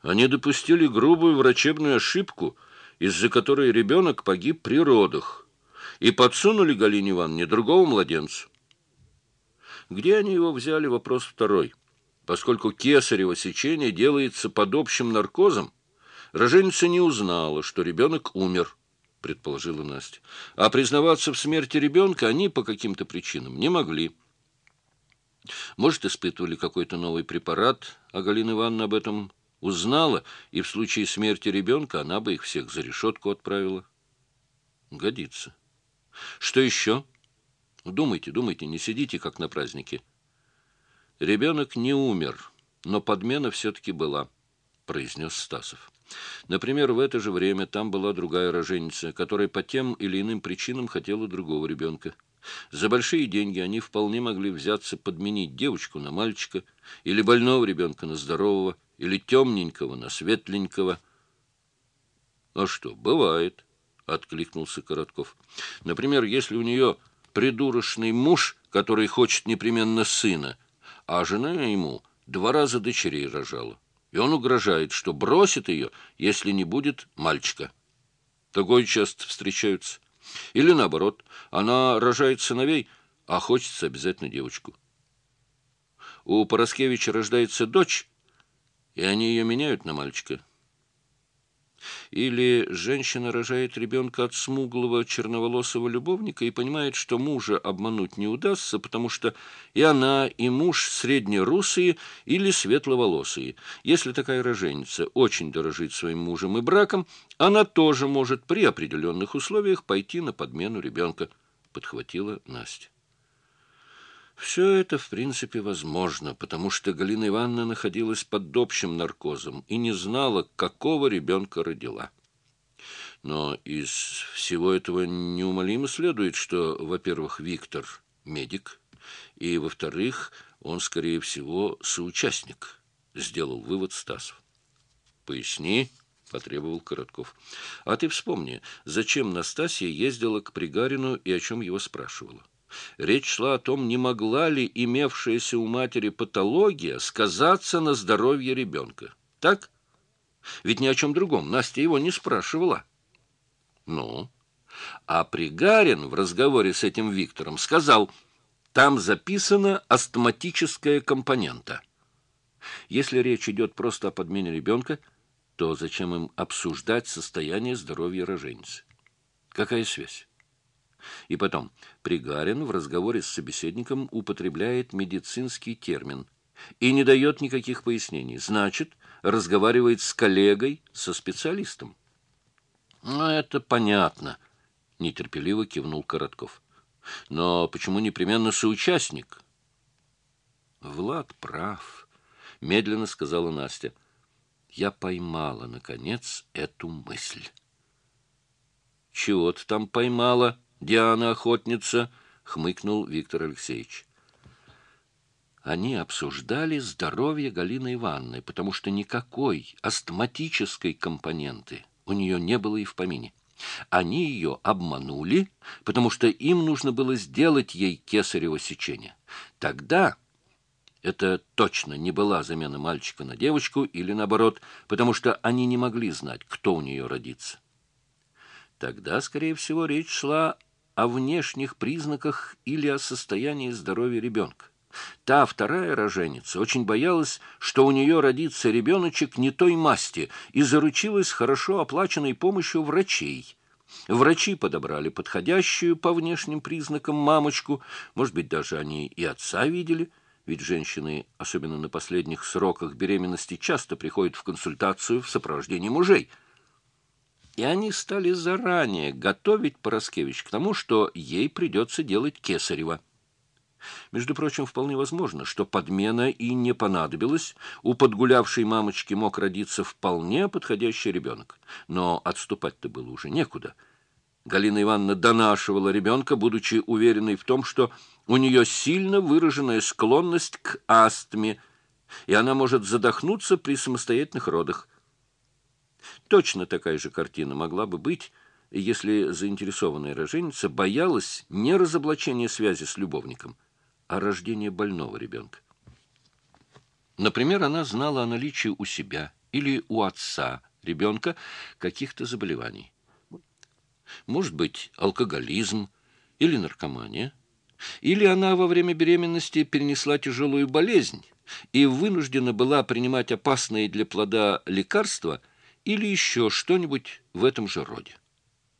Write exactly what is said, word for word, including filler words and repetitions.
Они допустили грубую врачебную ошибку, из-за которой ребенок погиб при родах, и подсунули Галине Ивановне другого младенца. Где они его взяли, вопрос второй. Поскольку кесарево сечение делается под общим наркозом, роженица не узнала, что ребенок умер, предположила Настя. А признаваться в смерти ребенка они по каким-то причинам не могли. Может, испытывали какой-то новый препарат, а Галина Ивановна об этом узнала, и в случае смерти ребенка она бы их всех за решетку отправила. Годится. Что еще? Думайте, думайте, не сидите, как на празднике. Ребенок не умер, но подмена все-таки была, произнес Стасов. Например, в это же время там была другая роженица, которая по тем или иным причинам хотела другого ребенка. За большие деньги они вполне могли взяться подменить девочку на мальчика, или больного ребенка на здорового, или темненького на светленького. — А что, бывает, — откликнулся Коротков. — Например, если у нее придурочный муж, который хочет непременно сына, а жена ему два раза дочерей рожала, и он угрожает, что бросит ее, если не будет мальчика. Такое часто встречаются. Или наоборот, она рожает сыновей, а хочется обязательно девочку. У Пороскевича рождается дочь, и они ее меняют на мальчика. Или женщина рожает ребенка от смуглого черноволосого любовника и понимает, что мужа обмануть не удастся, потому что и она, и муж среднерусые или светловолосые. Если такая роженица очень дорожит своим мужем и браком, она тоже может при определенных условиях пойти на подмену ребенка, подхватила Настя. Все это, в принципе, возможно, потому что Галина Ивановна находилась под общим наркозом и не знала, какого ребенка родила. Но из всего этого неумолимо следует, что, во-первых, Виктор – медик, и, во-вторых, он, скорее всего, соучастник, сделал вывод Стасов. «Поясни», – потребовал Коротков. «А ты вспомни, зачем Настасья ездила к Пригарину и о чем его спрашивала? Речь шла о том, не могла ли имевшаяся у матери патология сказаться на здоровье ребенка. Так? Ведь ни о чем другом Настя его не спрашивала. Ну? А Пригарин в разговоре с этим Виктором сказал, там записана астматическая компонента. Если речь идет просто о подмене ребенка, то зачем им обсуждать состояние здоровья роженицы? Какая связь? И потом, Пригарин в разговоре с собеседником употребляет медицинский термин и не дает никаких пояснений. Значит, разговаривает с коллегой, со специалистом. «Ну, это понятно», — нетерпеливо кивнул Коротков. «Но почему непременно соучастник?» «Влад прав», — медленно сказала Настя. «Я поймала, наконец, эту мысль». «Чего ты там поймала, Диана-охотница?» — хмыкнул Виктор Алексеевич. Они обсуждали здоровье Галины Ивановны, потому что никакой астматической компоненты у нее не было и в помине. Они ее обманули, потому что им нужно было сделать ей кесарево сечение. Тогда это точно не была замена мальчика на девочку или наоборот, потому что они не могли знать, кто у нее родится. Тогда, скорее всего, речь шла о внешних признаках или о состоянии здоровья ребенка. Та вторая роженица очень боялась, что у нее родится ребеночек не той масти, и заручилась хорошо оплаченной помощью врачей. Врачи подобрали подходящую по внешним признакам мамочку, может быть, даже они и отца видели, ведь женщины, особенно на последних сроках беременности, часто приходят в консультацию в сопровождении мужей. И они стали заранее готовить Пороскевич к тому, что ей придется делать кесарево. Между прочим, вполне возможно, что подмена и не понадобилась, у подгулявшей мамочки мог родиться вполне подходящий ребенок. Но отступать-то было уже некуда. Галина Ивановна донашивала ребенка, будучи уверенной в том, что у нее сильно выраженная склонность к астме, и она может задохнуться при самостоятельных родах. Точно такая же картина могла бы быть, если заинтересованная роженица боялась не разоблачения связи с любовником, а рождения больного ребенка. Например, она знала о наличии у себя или у отца ребенка каких-то заболеваний. Может быть, алкоголизм или наркомания. Или она во время беременности перенесла тяжелую болезнь и вынуждена была принимать опасные для плода лекарства или еще что-нибудь в этом же роде.